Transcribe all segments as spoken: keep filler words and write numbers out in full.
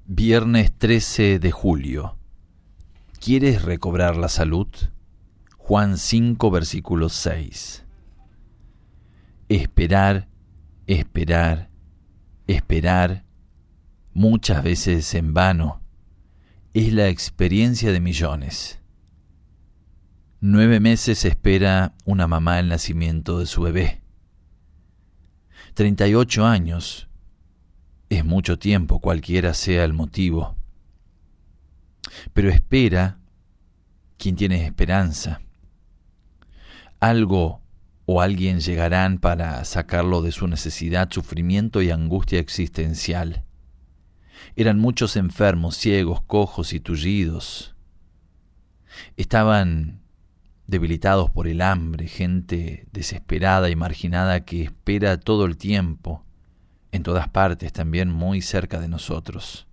Viernes trece de julio. ¿Quieres recobrar la salud? Juan cinco, versículo seis. Esperar, esperar, esperar, muchas veces en vano, es la experiencia de millones. Nueve meses espera una mamá el nacimiento de su bebé. Treinta y ocho años es mucho tiempo, cualquiera sea el motivo. Pero espera quien tiene esperanza. Algo o alguien llegarán para sacarlo de su necesidad, sufrimiento y angustia existencial. Eran muchos enfermos, ciegos, cojos y tullidos. Estaban debilitados por el hambre, gente desesperada y marginada que espera todo el tiempo, en todas partes, también muy cerca de nosotros.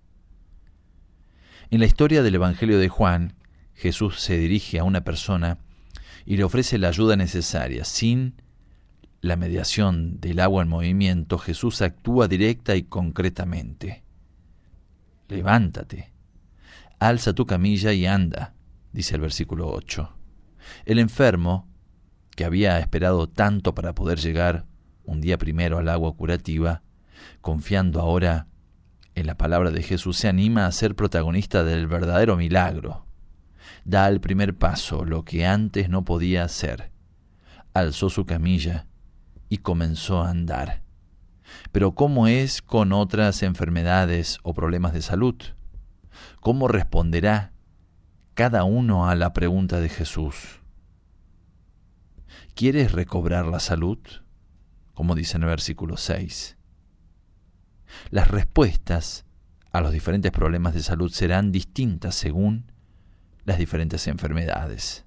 En la historia del Evangelio de Juan, Jesús se dirige a una persona y le ofrece la ayuda necesaria. Sin la mediación del agua en movimiento, Jesús actúa directa y concretamente. Levántate, alza tu camilla y anda, dice el versículo ocho. El enfermo, que había esperado tanto para poder llegar un día primero al agua curativa, confiando ahora en la palabra de Jesús, se anima a ser protagonista del verdadero milagro. Da el primer paso, lo que antes no podía hacer. Alzó su camilla y comenzó a andar. Pero ¿cómo es con otras enfermedades o problemas de salud? ¿Cómo responderá cada uno a la pregunta de Jesús? ¿Quieres recobrar la salud? Como dice en el versículo seis. Las respuestas a los diferentes problemas de salud serán distintas según las diferentes enfermedades.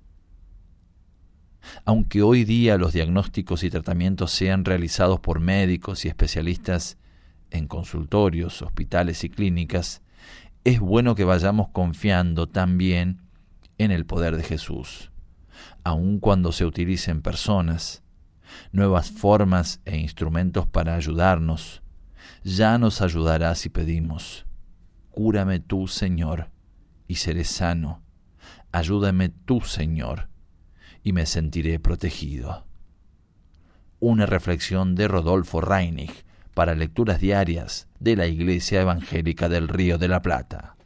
Aunque hoy día los diagnósticos y tratamientos sean realizados por médicos y especialistas en consultorios, hospitales y clínicas, es bueno que vayamos confiando también en el poder de Jesús, aun cuando se utilicen personas, nuevas formas e instrumentos para ayudarnos. Ya nos ayudará si pedimos: cúrame tú, Señor, y seré sano. Ayúdame tú, Señor, y me sentiré protegido. Una reflexión de Rodolfo Reinig para lecturas diarias de la Iglesia Evangélica del Río de la Plata.